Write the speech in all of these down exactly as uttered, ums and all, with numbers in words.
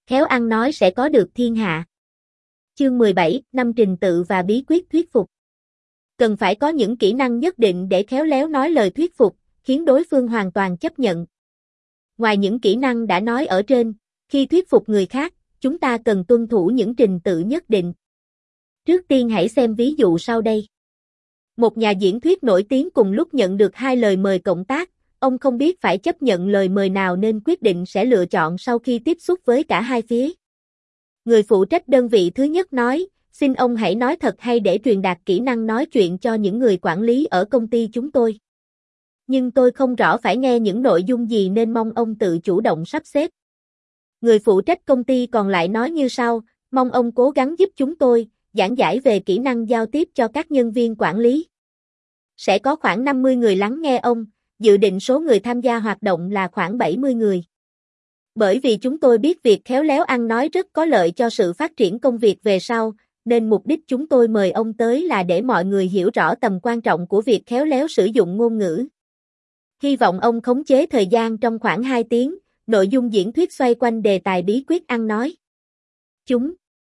khéo ăn nói sẽ có được thiên hạ. Chương mười bảy, năm trình tự và bí quyết thuyết phục. Cần phải có những kỹ năng nhất định để khéo léo nói lời thuyết phục, khiến đối phương hoàn toàn chấp nhận. Ngoài những kỹ năng đã nói ở trên, khi thuyết phục người khác, chúng ta cần tuân thủ những trình tự nhất định. Trước tiên hãy xem ví dụ sau đây. Một nhà diễn thuyết nổi tiếng cùng lúc nhận được hai lời mời cộng tác, ông không biết phải chấp nhận lời mời nào nên quyết định sẽ lựa chọn sau khi tiếp xúc với cả hai phía. Người phụ trách đơn vị thứ nhất nói, xin ông hãy nói thật hay để truyền đạt kỹ năng nói chuyện cho những người quản lý ở công ty chúng tôi. Nhưng tôi không rõ phải nghe những nội dung gì nên mong ông tự chủ động sắp xếp. Người phụ trách công ty còn lại nói như sau, mong ông cố gắng giúp chúng tôi, giảng giải về kỹ năng giao tiếp cho các nhân viên quản lý. Sẽ có khoảng năm mươi người lắng nghe ông, dự định số người tham gia hoạt động là khoảng bảy mươi người. Bởi vì chúng tôi biết việc khéo léo ăn nói rất có lợi cho sự phát triển công việc về sau, nên mục đích chúng tôi mời ông tới là để mọi người hiểu rõ tầm quan trọng của việc khéo léo sử dụng ngôn ngữ. Hy vọng ông khống chế thời gian trong khoảng hai tiếng, nội dung diễn thuyết xoay quanh đề tài bí quyết ăn nói. Chúng.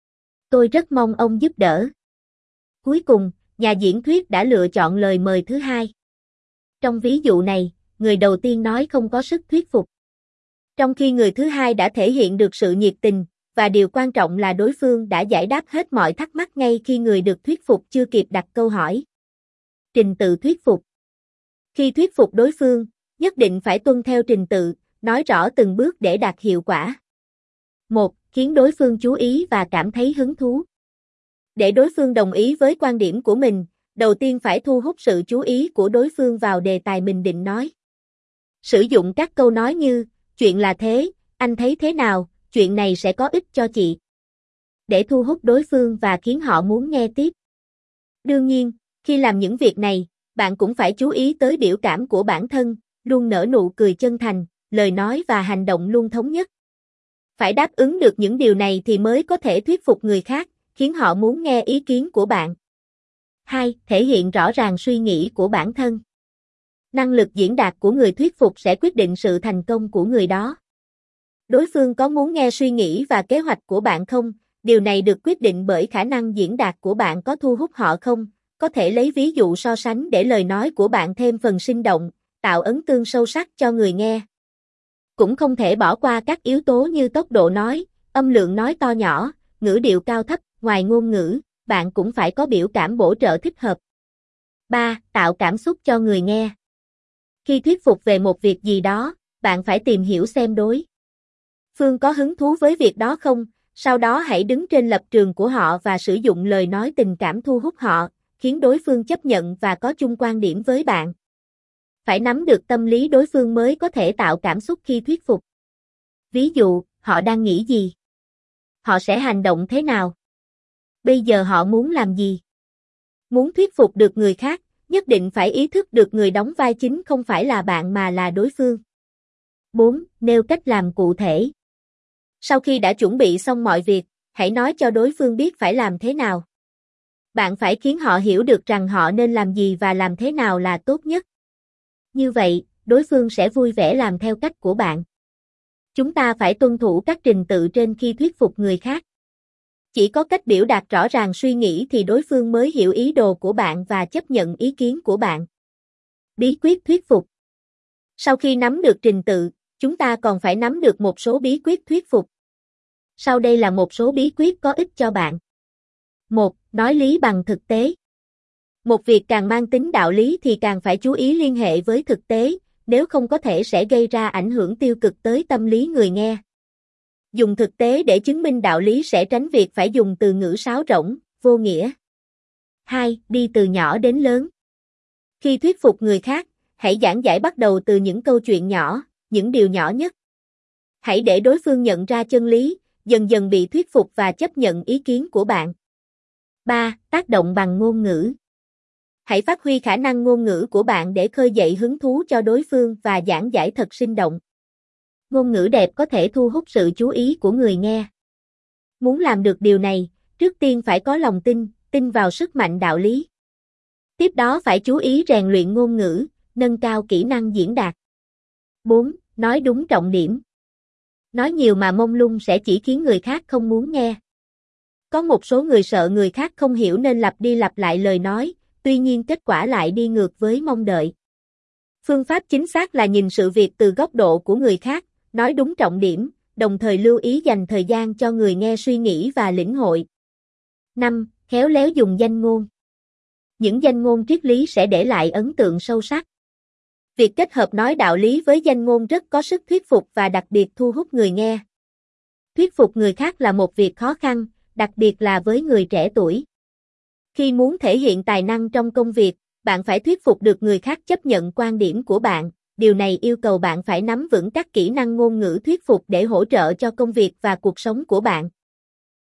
Tôi rất mong ông giúp đỡ. Cuối cùng, nhà diễn thuyết đã lựa chọn lời mời thứ hai. Trong ví dụ này, người đầu tiên nói không có sức thuyết phục. Trong khi người thứ hai đã thể hiện được sự nhiệt tình, và điều quan trọng là đối phương đã giải đáp hết mọi thắc mắc ngay khi người được thuyết phục chưa kịp đặt câu hỏi. Trình tự thuyết phục. Khi thuyết phục đối phương, nhất định phải tuân theo trình tự, nói rõ từng bước để đạt hiệu quả. một. Khiến đối phương chú ý và cảm thấy hứng thú. Để đối phương đồng ý với quan điểm của mình, đầu tiên phải thu hút sự chú ý của đối phương vào đề tài mình định nói. Sử dụng các câu nói như, chuyện là thế, anh thấy thế nào, chuyện này sẽ có ích cho chị. Để thu hút đối phương và khiến họ muốn nghe tiếp. Đương nhiên, khi làm những việc này, bạn cũng phải chú ý tới biểu cảm của bản thân, luôn nở nụ cười chân thành, lời nói và hành động luôn thống nhất. Phải đáp ứng được những điều này thì mới có thể thuyết phục người khác, khiến họ muốn nghe ý kiến của bạn. hai. Thể hiện rõ ràng suy nghĩ của bản thân. Năng lực diễn đạt của người thuyết phục sẽ quyết định sự thành công của người đó. Đối phương có muốn nghe suy nghĩ và kế hoạch của bạn không? Điều này được quyết định bởi khả năng diễn đạt của bạn có thu hút họ không? Có thể lấy ví dụ so sánh để lời nói của bạn thêm phần sinh động, tạo ấn tượng sâu sắc cho người nghe. Cũng không thể bỏ qua các yếu tố như tốc độ nói, âm lượng nói to nhỏ, ngữ điệu cao thấp, ngoài ngôn ngữ, bạn cũng phải có biểu cảm bổ trợ thích hợp. ba. Tạo cảm xúc cho người nghe. Khi thuyết phục về một việc gì đó, bạn phải tìm hiểu xem đối phương có hứng thú với việc đó không, sau đó hãy đứng trên lập trường của họ và sử dụng lời nói tình cảm thu hút họ, khiến đối phương chấp nhận và có chung quan điểm với bạn. Phải nắm được tâm lý đối phương mới có thể tạo cảm xúc khi thuyết phục. Ví dụ, họ đang nghĩ gì? Họ sẽ hành động thế nào? Bây giờ họ muốn làm gì? Muốn thuyết phục được người khác, nhất định phải ý thức được người đóng vai chính không phải là bạn mà là đối phương. bốn. Nêu cách làm cụ thể. Sau khi đã chuẩn bị xong mọi việc, hãy nói cho đối phương biết phải làm thế nào. Bạn phải khiến họ hiểu được rằng họ nên làm gì và làm thế nào là tốt nhất. Như vậy, đối phương sẽ vui vẻ làm theo cách của bạn. Chúng ta phải tuân thủ các trình tự trên khi thuyết phục người khác. Chỉ có cách biểu đạt rõ ràng suy nghĩ thì đối phương mới hiểu ý đồ của bạn và chấp nhận ý kiến của bạn. Bí quyết thuyết phục. Sau khi nắm được trình tự, chúng ta còn phải nắm được một số bí quyết thuyết phục. Sau đây là một số bí quyết có ích cho bạn. một. Nói lý bằng thực tế. Một việc càng mang tính đạo lý thì càng phải chú ý liên hệ với thực tế, nếu không có thể sẽ gây ra ảnh hưởng tiêu cực tới tâm lý người nghe. Dùng thực tế để chứng minh đạo lý sẽ tránh việc phải dùng từ ngữ sáo rỗng, vô nghĩa. hai. Đi từ nhỏ đến lớn. Khi thuyết phục người khác, hãy giảng giải bắt đầu từ những câu chuyện nhỏ, những điều nhỏ nhất. Hãy để đối phương nhận ra chân lý, dần dần bị thuyết phục và chấp nhận ý kiến của bạn. ba. Tác động bằng ngôn ngữ. Hãy phát huy khả năng ngôn ngữ của bạn để khơi dậy hứng thú cho đối phương và giảng giải thật sinh động. Ngôn ngữ đẹp có thể thu hút sự chú ý của người nghe. Muốn làm được điều này, trước tiên phải có lòng tin, tin vào sức mạnh đạo lý. Tiếp đó phải chú ý rèn luyện ngôn ngữ, nâng cao kỹ năng diễn đạt. bốn. Nói đúng trọng điểm. Nói nhiều mà mông lung sẽ chỉ khiến người khác không muốn nghe. Có một số người sợ người khác không hiểu nên lặp đi lặp lại lời nói, tuy nhiên kết quả lại đi ngược với mong đợi. Phương pháp chính xác là nhìn sự việc từ góc độ của người khác, nói đúng trọng điểm, đồng thời lưu ý dành thời gian cho người nghe suy nghĩ và lĩnh hội. năm. Khéo léo dùng danh ngôn. Những danh ngôn triết lý sẽ để lại ấn tượng sâu sắc. Việc kết hợp nói đạo lý với danh ngôn rất có sức thuyết phục và đặc biệt thu hút người nghe. Thuyết phục người khác là một việc khó khăn, đặc biệt là với người trẻ tuổi. Khi muốn thể hiện tài năng trong công việc, bạn phải thuyết phục được người khác chấp nhận quan điểm của bạn. Điều này yêu cầu bạn phải nắm vững các kỹ năng ngôn ngữ thuyết phục để hỗ trợ cho công việc và cuộc sống của bạn.